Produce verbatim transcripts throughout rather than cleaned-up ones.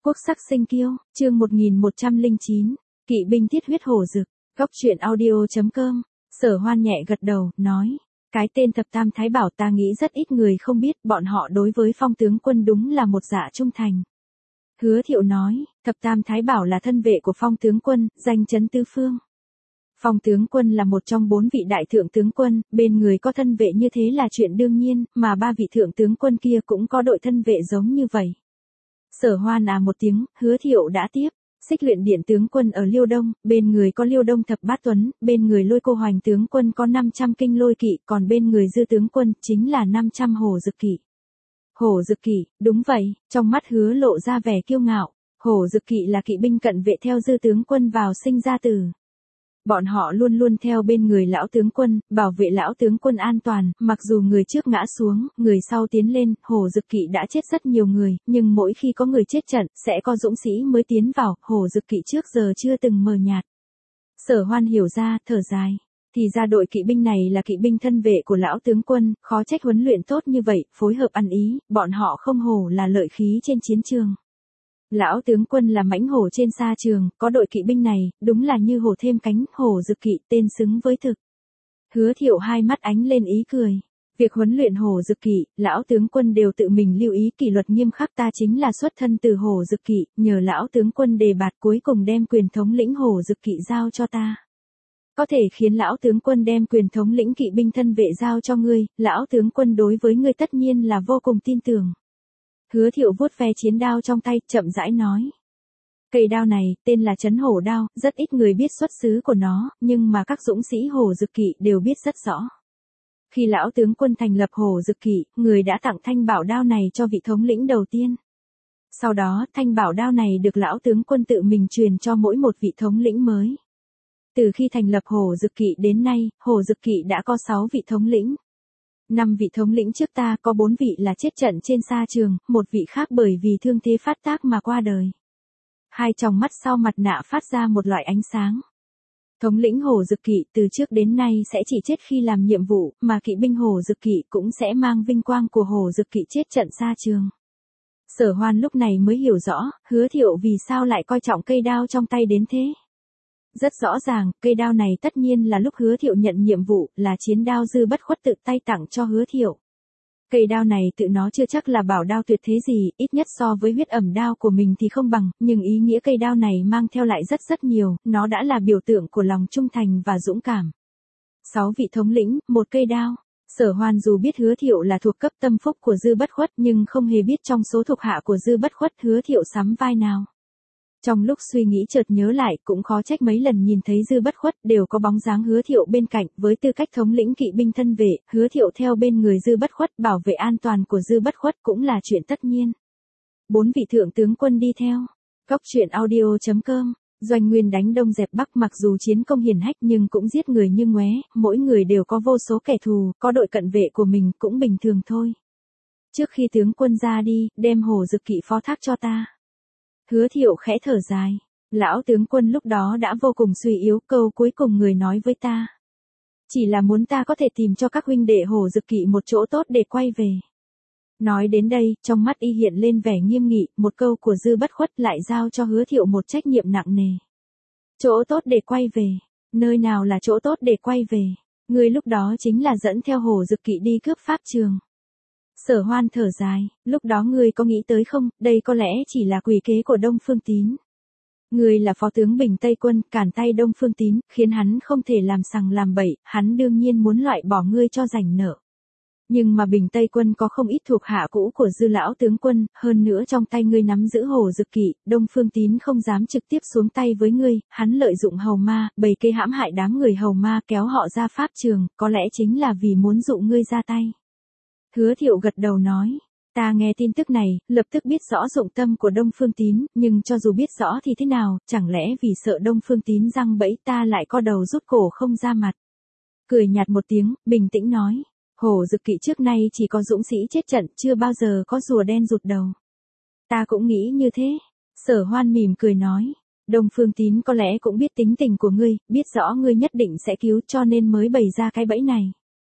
Quốc sắc sinh kiêu, chương một nghìn một trăm lẻ chín, kỵ binh thiết huyết hổ dực, góc truyện audio chấm com, Sở Hoan nhẹ gật đầu, nói, cái tên thập tam thái bảo ta nghĩ rất ít người không biết, bọn họ đối với Phong tướng quân đúng là một dạ trung thành. Hứa Thiệu nói, thập tam thái bảo là thân vệ của Phong tướng quân, danh chấn tứ phương. Phong tướng quân là một trong bốn vị đại thượng tướng quân, bên người có thân vệ như thế là chuyện đương nhiên, mà ba vị thượng tướng quân kia cũng có đội thân vệ giống như vậy. Sở Hoan à một tiếng, Hứa Thiệu đã tiếp, Xích Luyện Điện tướng quân ở Liêu Đông, bên người có Liêu Đông thập bát tuấn, bên người Lôi Cô Hoành tướng quân có năm trăm kinh lôi kỵ, còn bên người Dư tướng quân chính là năm trăm hổ dực kỵ. Hổ dực kỵ, đúng vậy, trong mắt Hứa lộ ra vẻ kiêu ngạo, hổ dực kỵ là kỵ binh cận vệ theo Dư tướng quân vào sinh ra tử. Bọn họ luôn luôn theo bên người lão tướng quân, bảo vệ lão tướng quân an toàn, mặc dù người trước ngã xuống, người sau tiến lên, hổ dực kỵ đã chết rất nhiều người, nhưng mỗi khi có người chết trận, sẽ có dũng sĩ mới tiến vào, hổ dực kỵ trước giờ chưa từng mờ nhạt. Sở Hoan hiểu ra, thở dài. Thì ra đội kỵ binh này là kỵ binh thân vệ của lão tướng quân, khó trách huấn luyện tốt như vậy, phối hợp ăn ý, bọn họ không hổ là lợi khí trên chiến trường. Lão tướng quân là mãnh hổ trên sa trường, có đội kỵ binh này, đúng là như hổ thêm cánh, hổ dực kỵ tên xứng với thực. Hứa Thiệu hai mắt ánh lên ý cười. Việc huấn luyện hổ dực kỵ, lão tướng quân đều tự mình lưu ý kỷ luật nghiêm khắc, ta chính là xuất thân từ hổ dực kỵ, nhờ lão tướng quân đề bạt cuối cùng đem quyền thống lĩnh hổ dực kỵ giao cho ta. Có thể khiến lão tướng quân đem quyền thống lĩnh kỵ binh thân vệ giao cho ngươi, lão tướng quân đối với ngươi tất nhiên là vô cùng tin tưởng. Hứa Thiệu vuốt ve chiến đao trong tay, chậm rãi nói. Cây đao này, tên là Trấn Hổ đao, rất ít người biết xuất xứ của nó, nhưng mà các dũng sĩ hổ dực kỵ đều biết rất rõ. Khi lão tướng quân thành lập hổ dực kỵ, người đã tặng thanh bảo đao này cho vị thống lĩnh đầu tiên. Sau đó, thanh bảo đao này được lão tướng quân tự mình truyền cho mỗi một vị thống lĩnh mới. Từ khi thành lập hổ dực kỵ đến nay, hổ dực kỵ đã có sáu vị thống lĩnh. Năm vị thống lĩnh trước ta có bốn vị là chết trận trên sa trường, một vị khác bởi vì thương thế phát tác mà qua đời. Hai tròng mắt sau mặt nạ phát ra một loại ánh sáng. Thống lĩnh hổ dực kỵ từ trước đến nay sẽ chỉ chết khi làm nhiệm vụ, mà kỵ binh hổ dực kỵ cũng sẽ mang vinh quang của hổ dực kỵ chết trận sa trường. Sở Hoan lúc này mới hiểu rõ, Hứa Thiệu vì sao lại coi trọng cây đao trong tay đến thế. Rất rõ ràng, cây đao này tất nhiên là lúc Hứa Thiệu nhận nhiệm vụ, là chiến đao Dư Bất Khuất tự tay tặng cho Hứa Thiệu. Cây đao này tự nó chưa chắc là bảo đao tuyệt thế gì, ít nhất so với huyết ẩm đao của mình thì không bằng, nhưng ý nghĩa cây đao này mang theo lại rất rất nhiều, nó đã là biểu tượng của lòng trung thành và dũng cảm. Sáu vị thống lĩnh, một cây đao. Sở Hoan dù biết Hứa Thiệu là thuộc cấp tâm phúc của Dư Bất Khuất nhưng không hề biết trong số thuộc hạ của Dư Bất Khuất Hứa Thiệu sắm vai nào. Trong lúc suy nghĩ chợt nhớ lại, cũng khó trách mấy lần nhìn thấy Dư Bất Khuất đều có bóng dáng Hứa Thiệu bên cạnh, với tư cách thống lĩnh kỵ binh thân vệ, Hứa Thiệu theo bên người Dư Bất Khuất bảo vệ an toàn của Dư Bất Khuất cũng là chuyện tất nhiên. Bốn vị thượng tướng quân đi theo. Góc truyện audio chấm com, Doanh Nguyên đánh Đông dẹp Bắc, mặc dù chiến công hiển hách nhưng cũng giết người như ngoé, mỗi người đều có vô số kẻ thù, có đội cận vệ của mình cũng bình thường thôi. Trước khi tướng quân ra đi, đem hổ dực kỵ phó thác cho ta. Hứa Thiệu khẽ thở dài. Lão tướng quân lúc đó đã vô cùng suy yếu, câu cuối cùng người nói với ta. Chỉ là muốn ta có thể tìm cho các huynh đệ hổ dực kỵ một chỗ tốt để quay về. Nói đến đây, trong mắt y hiện lên vẻ nghiêm nghị, một câu của Dư Bất Khuất lại giao cho Hứa Thiệu một trách nhiệm nặng nề. Chỗ tốt để quay về. Nơi nào là chỗ tốt để quay về? Người lúc đó chính là dẫn theo hổ dực kỵ đi cướp pháp trường. Sở Hoan thở dài, lúc đó ngươi có nghĩ tới không, đây có lẽ chỉ là quỷ kế của Đông Phương Tín. Ngươi là phó tướng Bình Tây Quân, cản tay Đông Phương Tín, khiến hắn không thể làm sằng làm bậy, hắn đương nhiên muốn loại bỏ ngươi cho rảnh nợ. Nhưng mà Bình Tây Quân có không ít thuộc hạ cũ của Dư lão tướng quân, hơn nữa trong tay ngươi nắm giữ hổ dực kỵ, Đông Phương Tín không dám trực tiếp xuống tay với ngươi, hắn lợi dụng hầu ma, bày kế hãm hại đám người hầu ma kéo họ ra pháp trường, có lẽ chính là vì muốn dụ ngươi ra tay. Hứa Thiệu gật đầu nói, ta nghe tin tức này, lập tức biết rõ dụng tâm của Đông Phương Tín, nhưng cho dù biết rõ thì thế nào, chẳng lẽ vì sợ Đông Phương Tín giăng bẫy ta lại co đầu rút cổ không ra mặt. Cười nhạt một tiếng, bình tĩnh nói, hổ dực kỵ trước nay chỉ có dũng sĩ chết trận, chưa bao giờ có rùa đen rụt đầu. Ta cũng nghĩ như thế. Sở Hoan mỉm cười nói, Đông Phương Tín có lẽ cũng biết tính tình của ngươi, biết rõ ngươi nhất định sẽ cứu cho nên mới bày ra cái bẫy này.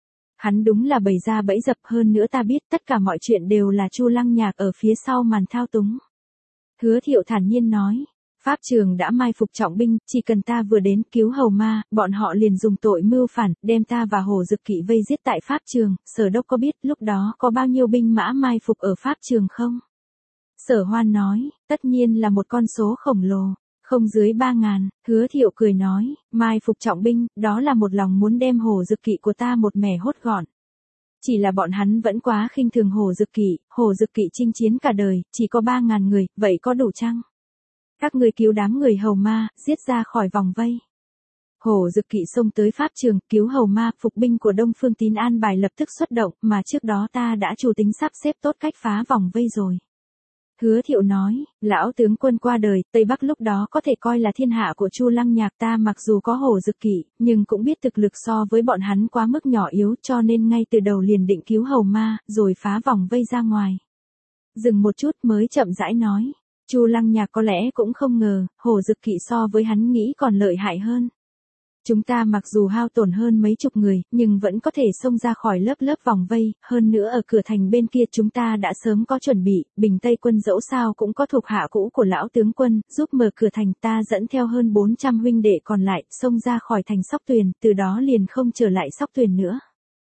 Hắn đúng là bày ra bẫy dập, hơn nữa ta biết tất cả mọi chuyện đều là Chu Lăng Nhạc ở phía sau màn thao túng. Hứa Thiệu thản nhiên nói. Pháp trường đã mai phục trọng binh, chỉ cần ta vừa đến cứu hầu ma, bọn họ liền dùng tội mưu phản, đem ta và Hồ Dực Kỵ vây giết tại Pháp trường. Sở đốc có biết lúc đó có bao nhiêu binh mã mai phục ở Pháp trường không? Sở Hoan nói, tất nhiên là một con số khổng lồ, không dưới ba ngàn. Hứa Thiệu cười nói, mai phục trọng binh, đó là một lòng muốn đem Hồ Dực Kỵ của ta một mẻ hốt gọn. Chỉ là bọn hắn vẫn quá khinh thường Hồ Dực Kỵ, Hồ Dực Kỵ chinh chiến cả đời, chỉ có ba ngàn người, vậy có đủ chăng? Các ngươi cứu đám người hầu ma, giết ra khỏi vòng vây. Hồ Dực Kỵ xông tới Pháp trường, cứu hầu ma, phục binh của Đông Phương Tín an bài lập tức xuất động, mà trước đó ta đã chủ tính sắp xếp tốt cách phá vòng vây rồi. Hứa Thiệu nói, lão tướng quân qua đời, Tây Bắc lúc đó có thể coi là thiên hạ của Chu Lăng Nhạc, ta mặc dù có Hồ Dực Kỵ, nhưng cũng biết thực lực so với bọn hắn quá mức nhỏ yếu, cho nên ngay từ đầu liền định cứu hầu ma, rồi phá vòng vây ra ngoài. Dừng một chút mới chậm rãi nói, Chu Lăng Nhạc có lẽ cũng không ngờ, Hồ Dực Kỵ so với hắn nghĩ còn lợi hại hơn. Chúng ta mặc dù hao tổn hơn mấy chục người, nhưng vẫn có thể xông ra khỏi lớp lớp vòng vây, hơn nữa ở cửa thành bên kia chúng ta đã sớm có chuẩn bị, Bình Tây quân dẫu sao cũng có thuộc hạ cũ của lão tướng quân, giúp mở cửa thành, ta dẫn theo hơn bốn trăm huynh đệ còn lại, xông ra khỏi thành Sóc Tuyền, từ đó liền không trở lại Sóc Tuyền nữa.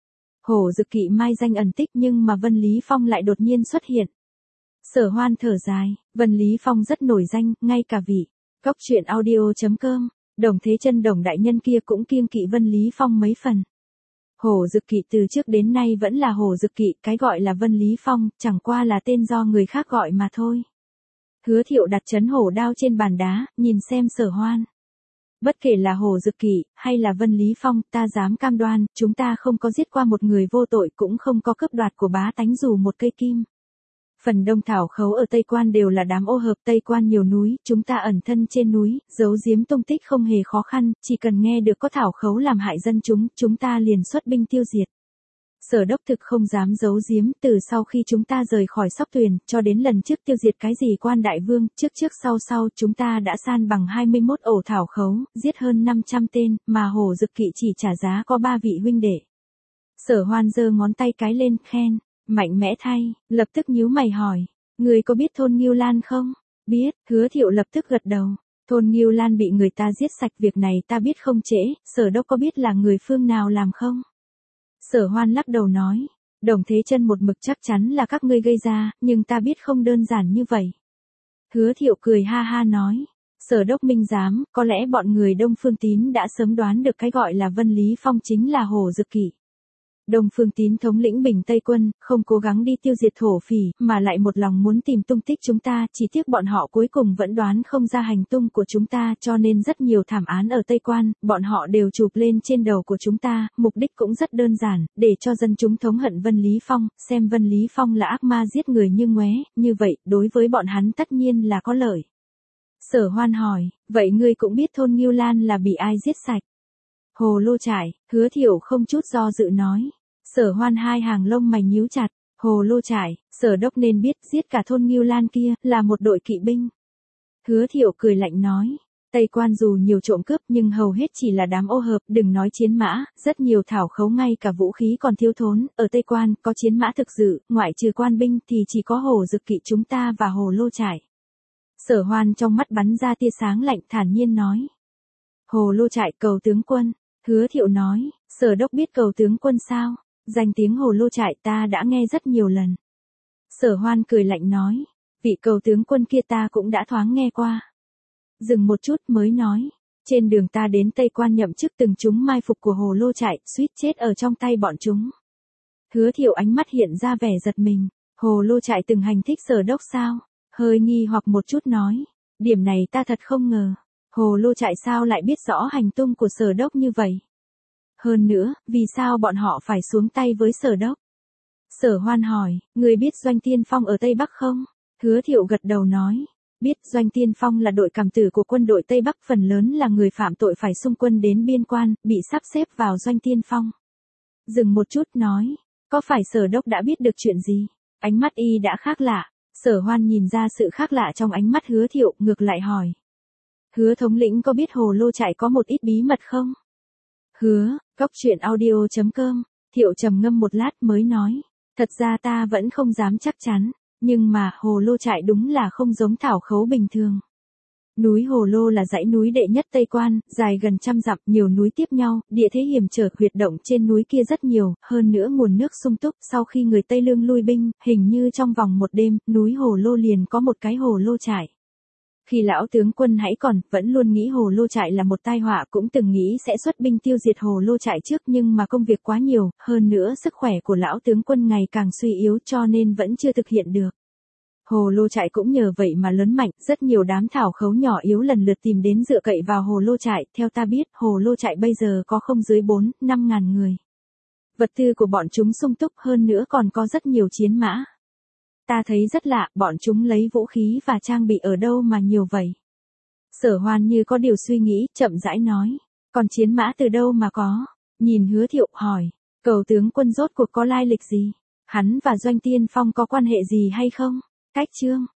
Hồ Dực Kỵ mai danh ẩn tích nhưng mà Vân Lý Phong lại đột nhiên xuất hiện. Sở Hoan thở dài, Vân Lý Phong rất nổi danh, ngay cả vị Cóc truyện audio chấm com. Đồng Thế Chân Đồng đại nhân kia cũng kiêng kỵ Vân Lý Phong mấy phần. Hồ Dực Kỵ từ trước đến nay vẫn là Hồ Dực Kỵ, cái gọi là Vân Lý Phong, chẳng qua là tên do người khác gọi mà thôi. Hứa Thiệu đặt chấn hổ đao trên bàn đá, nhìn xem Sở Hoan. Bất kể là Hồ Dực Kỵ, hay là Vân Lý Phong, ta dám cam đoan, chúng ta không có giết qua một người vô tội, cũng không có cướp đoạt của bá tánh dù một cây kim. Phần đông thảo khấu ở Tây Quan đều là đám ô hợp, Tây Quan nhiều núi, chúng ta ẩn thân trên núi, giấu giếm tung tích không hề khó khăn, chỉ cần nghe được có thảo khấu làm hại dân chúng, chúng ta liền xuất binh tiêu diệt. Sở đốc thực không dám giấu giếm, từ sau khi chúng ta rời khỏi Sóc Tuyền, cho đến lần trước tiêu diệt cái gì Quan Đại Vương, trước trước sau sau chúng ta đã san bằng hai mươi mốt ổ thảo khấu, giết hơn năm trăm tên, mà Hồ Dực Kỵ chỉ trả giá có ba vị huynh đệ. Sở Hoan giơ ngón tay cái lên, khen. Mạnh mẽ thay, lập tức nhíu mày hỏi, người có biết thôn Ngưu Lan không? Biết, Hứa Thiệu lập tức gật đầu, thôn Ngưu Lan bị người ta giết sạch, việc này ta biết không trễ, Sở đốc có biết là người phương nào làm không? Sở Hoan lắc đầu nói, Đồng Thế Chân một mực chắc chắn là các ngươi gây ra, nhưng ta biết không đơn giản như vậy. Hứa Thiệu cười ha ha nói, Sở đốc minh giám, có lẽ bọn người Đông Phương Tín đã sớm đoán được cái gọi là Vân Lý Phong chính là Hồ Dực Kỵ. Đông Phương Tín thống lĩnh Bình Tây quân, không cố gắng đi tiêu diệt thổ phỉ, mà lại một lòng muốn tìm tung tích chúng ta, chỉ tiếc bọn họ cuối cùng vẫn đoán không ra hành tung của chúng ta, cho nên rất nhiều thảm án ở Tây Quan, bọn họ đều chụp lên trên đầu của chúng ta, mục đích cũng rất đơn giản, để cho dân chúng thống hận Vân Lý Phong, xem Vân Lý Phong là ác ma giết người như ngoé, như vậy, đối với bọn hắn tất nhiên là có lợi. Sở Hoan hỏi, vậy ngươi cũng biết thôn Ngưu Lan là bị ai giết sạch? Hồ Lô Trại, Hứa Thiệu không chút do dự nói. Sở Hoan hai hàng lông mày nhíu chặt, Hồ Lô Trại, Sở đốc nên biết giết cả thôn Ngưu Lan kia, là một đội kỵ binh. Hứa Thiệu cười lạnh nói, Tây Quan dù nhiều trộm cướp nhưng hầu hết chỉ là đám ô hợp, đừng nói chiến mã, rất nhiều thảo khấu ngay cả vũ khí còn thiếu thốn, ở Tây Quan có chiến mã thực sự, ngoại trừ quan binh thì chỉ có Hồ Dực Kỵ chúng ta và Hồ Lô Trại. Sở Hoan trong mắt bắn ra tia sáng lạnh, thản nhiên nói, Hồ Lô Trại cầu tướng quân. Hứa Thiệu nói, Sở đốc biết cầu tướng quân sao? Danh tiếng Hồ Lô Trại ta đã nghe rất nhiều lần. Sở Hoan cười lạnh nói, vị cầu tướng quân kia ta cũng đã thoáng nghe qua. Dừng một chút mới nói, trên đường ta đến Tây Quan nhậm chức từng chúng mai phục của Hồ Lô Trại, suýt chết ở trong tay bọn chúng. Hứa Thiệu ánh mắt hiện ra vẻ giật mình, Hồ Lô Trại từng hành thích Sở đốc sao? Hơi nghi hoặc một chút nói, điểm này ta thật không ngờ, Hồ Lô Trại sao lại biết rõ hành tung của Sở đốc như vậy? Hơn nữa, vì sao bọn họ phải xuống tay với Sở đốc? Sở Hoan hỏi, người biết Doanh Tiên Phong ở Tây Bắc không? Hứa Thiệu gật đầu nói, biết Doanh Tiên Phong là đội cảm tử của quân đội Tây Bắc, phần lớn là người phạm tội phải xung quân đến biên quan, bị sắp xếp vào Doanh Tiên Phong. Dừng một chút nói, có phải Sở đốc đã biết được chuyện gì? Ánh mắt y đã khác lạ. Sở Hoan nhìn ra sự khác lạ trong ánh mắt Hứa Thiệu, ngược lại hỏi. Hứa thống lĩnh có biết Hồ Lô Trại có một ít bí mật không? Hứa, Cóc truyện audio chấm com, Thiệu trầm ngâm một lát mới nói. Thật ra ta vẫn không dám chắc chắn. Nhưng mà, Hồ Lô trại đúng là không giống thảo khấu bình thường. Núi Hồ Lô là dãy núi đệ nhất Tây Quan, dài gần trăm dặm, nhiều núi tiếp nhau, địa thế hiểm trở, huyệt động trên núi kia rất nhiều, hơn nữa nguồn nước sung túc. Sau khi người Tây Lương lui binh, hình như trong vòng một đêm, núi Hồ Lô liền có một cái Hồ Lô trại. Khi lão tướng quân hãy còn, vẫn luôn nghĩ Hồ Lô trại là một tai họa, cũng từng nghĩ sẽ xuất binh tiêu diệt Hồ Lô trại trước, nhưng mà công việc quá nhiều, hơn nữa sức khỏe của lão tướng quân ngày càng suy yếu cho nên vẫn chưa thực hiện được. Hồ Lô trại cũng nhờ vậy mà lớn mạnh, rất nhiều đám thảo khấu nhỏ yếu lần lượt tìm đến dựa cậy vào Hồ Lô trại, theo ta biết, Hồ Lô trại bây giờ có không dưới bốn, năm ngàn người. Vật tư của bọn chúng sung túc, hơn nữa còn có rất nhiều chiến mã. Ta thấy rất lạ, bọn chúng lấy vũ khí và trang bị ở đâu mà nhiều vậy? Sở Hoan như có điều suy nghĩ, chậm rãi nói, còn chiến mã từ đâu mà có? Nhìn Hứa Thiệu hỏi, Cầu tướng quân rốt cuộc có lai lịch gì? Hắn và Doanh Tiên Phong có quan hệ gì hay không? Cách chương